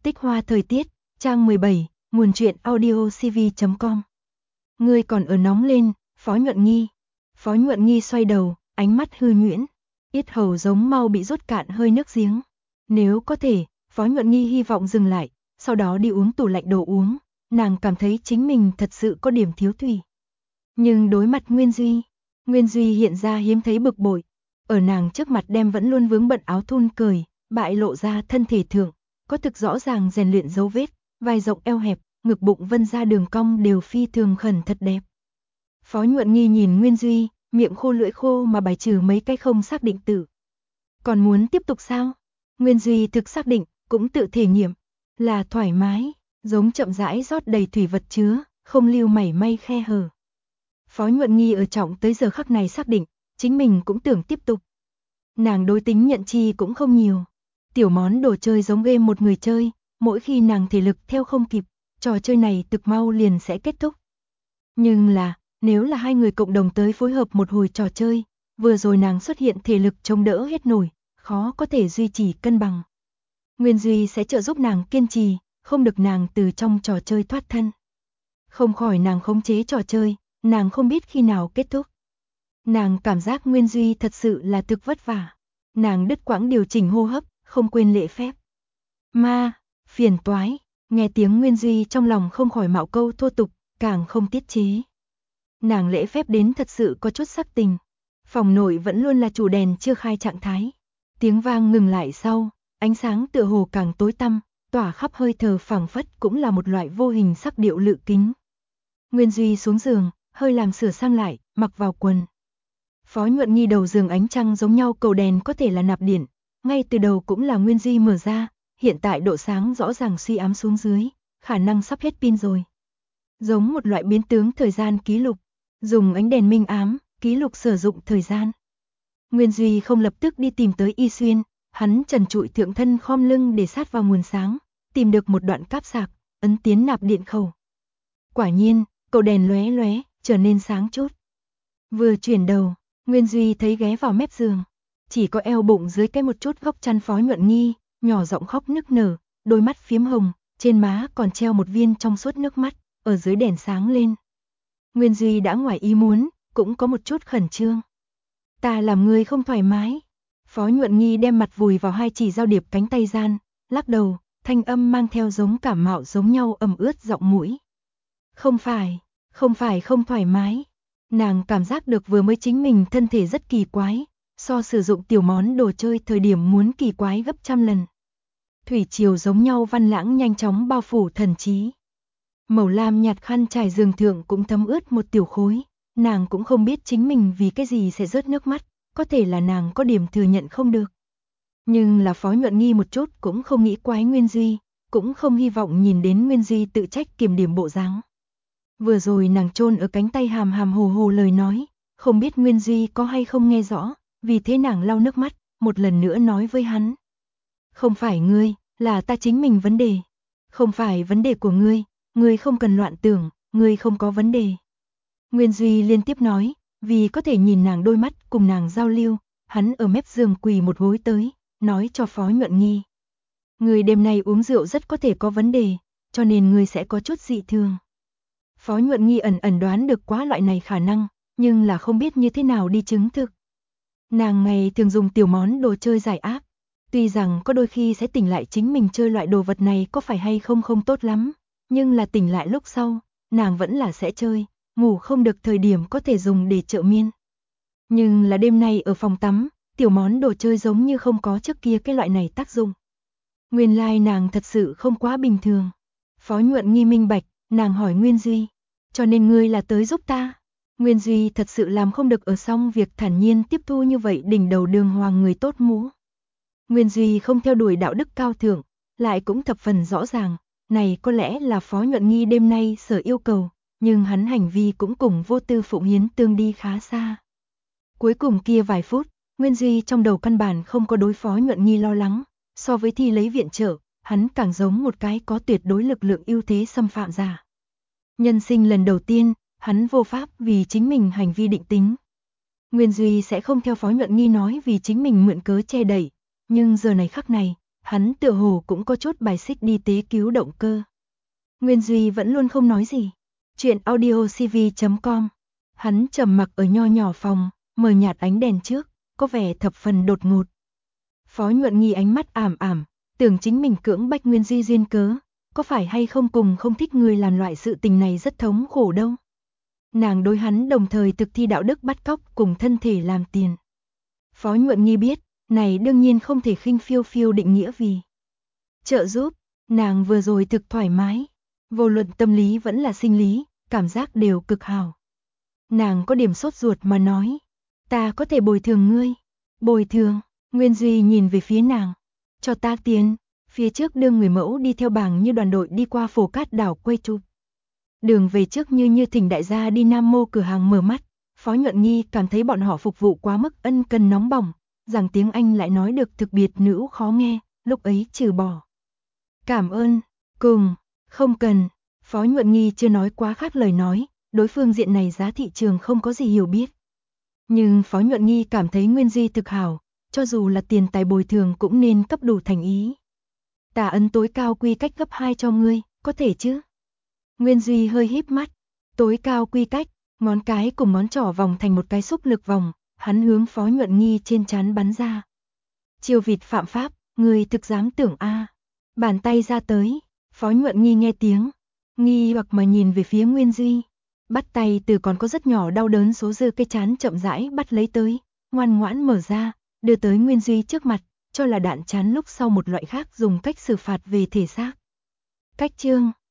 Tích hoa thời tiết, trang 17, nguồn truyện audio cv.com. Ngươi còn ở nóng lên, Phó Nhuận Nghi. Phó Nhuận Nghi xoay đầu, ánh mắt hư nhuyễn, yết hầu giống mau bị rút cạn hơi nước giếng. Nếu có thể, Phó Nhuận Nghi hy vọng dừng lại, sau đó đi uống tủ lạnh đồ uống, nàng cảm thấy chính mình thật sự có điểm thiếu thủy. Nhưng đối mặt Nguyên Duy hiện ra hiếm thấy bực bội, ở nàng trước mặt đem vẫn luôn vướng bận áo thun cởi, bại lộ ra thân thể thượng, có thực rõ ràng rèn luyện dấu vết, vai rộng eo hẹp, ngực bụng vân ra đường cong đều phi thường khẩn thật đẹp. Phó Nhuận Nghi nhìn Nguyên Duy, miệng khô lưỡi khô mà bài trừ mấy cái không xác định tự. Còn muốn tiếp tục sao? Nguyên Duy thực xác định, cũng tự thể nghiệm, là thoải mái, giống chậm rãi rót đầy thủy vật chứa, không lưu mảy may khe hở. Phó Nhuận Nghi ở trọng tới giờ khắc này xác định, chính mình cũng tưởng tiếp tục. Nàng đối tính nhận chi cũng không nhiều. Tiểu món đồ chơi giống game một người chơi, mỗi khi nàng thể lực theo không kịp, trò chơi này thực mau liền sẽ kết thúc. Nhưng là, nếu là hai người cộng đồng tới phối hợp một hồi trò chơi, vừa rồi nàng xuất hiện thể lực chống đỡ hết nổi, khó có thể duy trì cân bằng. Nguyên Duy sẽ trợ giúp nàng kiên trì, không được nàng từ trong trò chơi thoát thân. Không khỏi nàng khống chế trò chơi, nàng không biết khi nào kết thúc. Nàng cảm giác Nguyên Duy thật sự là thực vất vả. Nàng đứt quãng điều chỉnh hô hấp, không quên lễ phép. Phiền toái, nghe tiếng Nguyên Duy trong lòng không khỏi mạo câu thô tục, càng không tiết chế. Nàng lễ phép đến thật sự có chút sắc tình. Phòng nội vẫn luôn là chủ đèn chưa khai trạng thái. Tiếng vang ngừng lại sau, ánh sáng tựa hồ càng tối tăm, tỏa khắp hơi thở phảng phất cũng là một loại vô hình sắc điệu lự kính. Nguyên Duy xuống giường, hơi làm sửa sang lại, mặc vào quần. Phó Nhuận Nghi đầu giường ánh trăng giống nhau, cầu đèn có thể là nạp điện, ngay từ đầu cũng là Nguyên Duy mở ra, hiện tại độ sáng rõ ràng suy ám xuống dưới, khả năng sắp hết pin rồi. Giống một loại biến tướng thời gian ký lục, dùng ánh đèn minh ám, ký lục sử dụng thời gian. Nguyên Duy không lập tức đi tìm tới Y Xuyên, hắn trần trụi thượng thân khom lưng để sát vào nguồn sáng, tìm được một đoạn cáp sạc, ấn tiến nạp điện khẩu. Quả nhiên, cầu đèn lóe lóe, trở nên sáng chút. Vừa chuyển đầu, Nguyên Duy thấy ghé vào mép giường, chỉ có eo bụng dưới cái một chút góc chăn Phó Nhuận Nghi, nhỏ giọng khóc nức nở, đôi mắt phiếm hồng, trên má còn treo một viên trong suốt nước mắt, ở dưới đèn sáng lên. Nguyên Duy đã ngoài ý muốn, cũng có một chút khẩn trương. Ta làm người không thoải mái. Phó Nhuận Nghi đem mặt vùi vào hai chỉ giao điệp cánh tay gian, lắc đầu, thanh âm mang theo giống cảm mạo giống nhau ẩm ướt giọng mũi. Không phải không thoải mái. Nàng cảm giác được vừa mới chính mình thân thể rất kỳ quái, so sử dụng tiểu món đồ chơi thời điểm muốn kỳ quái gấp trăm lần. Thủy triều giống nhau văn lãng nhanh chóng bao phủ thần trí. Màu lam nhạt khăn trải giường thượng cũng thấm ướt một tiểu khối, nàng cũng không biết chính mình vì cái gì sẽ rớt nước mắt, có thể là nàng có điểm thừa nhận không được. Nhưng là Phó Nhuận Nghi một chút cũng không nghĩ quái Nguyên Duy, cũng không hy vọng nhìn đến Nguyên Duy tự trách kiểm điểm bộ dáng. Vừa rồi nàng chôn ở cánh tay hàm hàm hồ hồ lời nói, không biết Nguyên Duy có hay không nghe rõ, vì thế nàng lau nước mắt, một lần nữa nói với hắn. Không phải ngươi, là ta chính mình vấn đề. Không phải vấn đề của ngươi không cần loạn tưởng, ngươi không có vấn đề. Nguyên Duy liên tiếp nói, vì có thể nhìn nàng đôi mắt cùng nàng giao lưu, hắn ở mép giường quỳ một gối tới, nói cho Phó Nhuận Nghi. Ngươi đêm nay uống rượu rất có thể có vấn đề, cho nên ngươi sẽ có chút dị thường. Phó Nhuận Nghi ẩn đoán được quá loại này khả năng, nhưng là không biết như thế nào đi chứng thực. Nàng ngày thường dùng tiểu món đồ chơi giải áp, tuy rằng có đôi khi sẽ tỉnh lại chính mình chơi loại đồ vật này có phải hay không không tốt lắm, nhưng là tỉnh lại lúc sau, nàng vẫn là sẽ chơi, ngủ không được thời điểm có thể dùng để trợ miên. Nhưng là đêm nay ở phòng tắm, tiểu món đồ chơi giống như không có trước kia cái loại này tác dụng. Nguyên lai nàng thật sự không quá bình thường. Phó Nhuận Nghi minh bạch, nàng hỏi Nguyên Duy, cho nên ngươi là tới giúp ta. Nguyên Duy thật sự làm không được ở xong việc thản nhiên tiếp thu như vậy đỉnh đầu đường hoàng người tốt mũ. Nguyên Duy không theo đuổi đạo đức cao thượng, lại cũng thập phần rõ ràng, này có lẽ là Phó Nhuận Nghi đêm nay sở yêu cầu, nhưng hắn hành vi cũng cùng vô tư phụng hiến tương đi khá xa. Cuối cùng kia vài phút, Nguyên Duy trong đầu căn bản không có đối Phó Nhuận Nghi lo lắng, so với thi lấy viện trợ, hắn càng giống một cái có tuyệt đối lực lượng ưu thế xâm phạm giả. Nhân sinh lần đầu tiên, hắn vô pháp vì chính mình hành vi định tính. Nguyên Duy sẽ không theo Phó Nhuận Nghi nói vì chính mình mượn cớ che đậy, nhưng giờ này khắc này, Hắn tựa hồ cũng có chút bài xích đi tế cứu động cơ. Nguyên Duy vẫn luôn không nói gì. Chuyện audiocv.com. Hắn trầm mặc ở nho nhỏ phòng, mờ nhạt ánh đèn trước, có vẻ thập phần đột ngột. Phó Nhuận Nghi ánh mắt ảm ảm, tưởng chính mình cưỡng bách Nguyên Duy duyên cớ, có phải hay không cùng không thích người làm loại sự tình này rất thống khổ đâu. Nàng đối hắn đồng thời thực thi đạo đức bắt cóc cùng thân thể làm tiền. Phó Nhuận Nghi biết, này đương nhiên không thể khinh phiêu phiêu định nghĩa vì trợ giúp, nàng vừa rồi thực thoải mái, vô luận tâm lý vẫn là sinh lý, cảm giác đều cực hảo. Nàng có điểm sốt ruột mà nói, ta có thể bồi thường ngươi. Bồi thường? Nguyên Duy nhìn về phía nàng, cho ta tiền. Phía trước đưa người mẫu đi theo bảng như đoàn đội đi qua Phổ Cát đảo quay chụp. Đường về trước như thỉnh đại gia đi Nam Mô cửa hàng mở mắt, Phó Nhuận Nghi cảm thấy bọn họ phục vụ quá mức ân cần nóng bỏng, rằng tiếng Anh lại nói được thực biệt nữ khó nghe, lúc ấy trừ bỏ cảm ơn, cùng, không cần. Phó Nhuận Nghi chưa nói quá khác lời nói, đối phương diện này giá thị trường không có gì hiểu biết. Nhưng Phó Nhuận Nghi cảm thấy Nguyên Duy thực hảo, cho dù là tiền tài bồi thường cũng nên cấp đủ thành ý. Tà ấn tối cao quy cách gấp 2 cho ngươi, có thể chứ? Nguyên Duy hơi híp mắt, tối cao quy cách, ngón cái cùng ngón trỏ vòng thành một cái xúc lực vòng, hắn hướng Phó Nhuận Nghi trên trán bắn ra. Chiêu vịt phạm pháp, ngươi thực dám tưởng a? Bàn tay ra tới, Phó Nhuận Nghi nghe tiếng, nghi hoặc mà nhìn về phía Nguyên Duy. Bắt tay từ còn có rất nhỏ đau đớn số dư cái chán chậm rãi bắt lấy tới, ngoan ngoãn mở ra, đưa tới Nguyên Duy trước mặt, cho là đạn chán lúc sau một loại khác dùng cách xử phạt về thể xác. Cách chương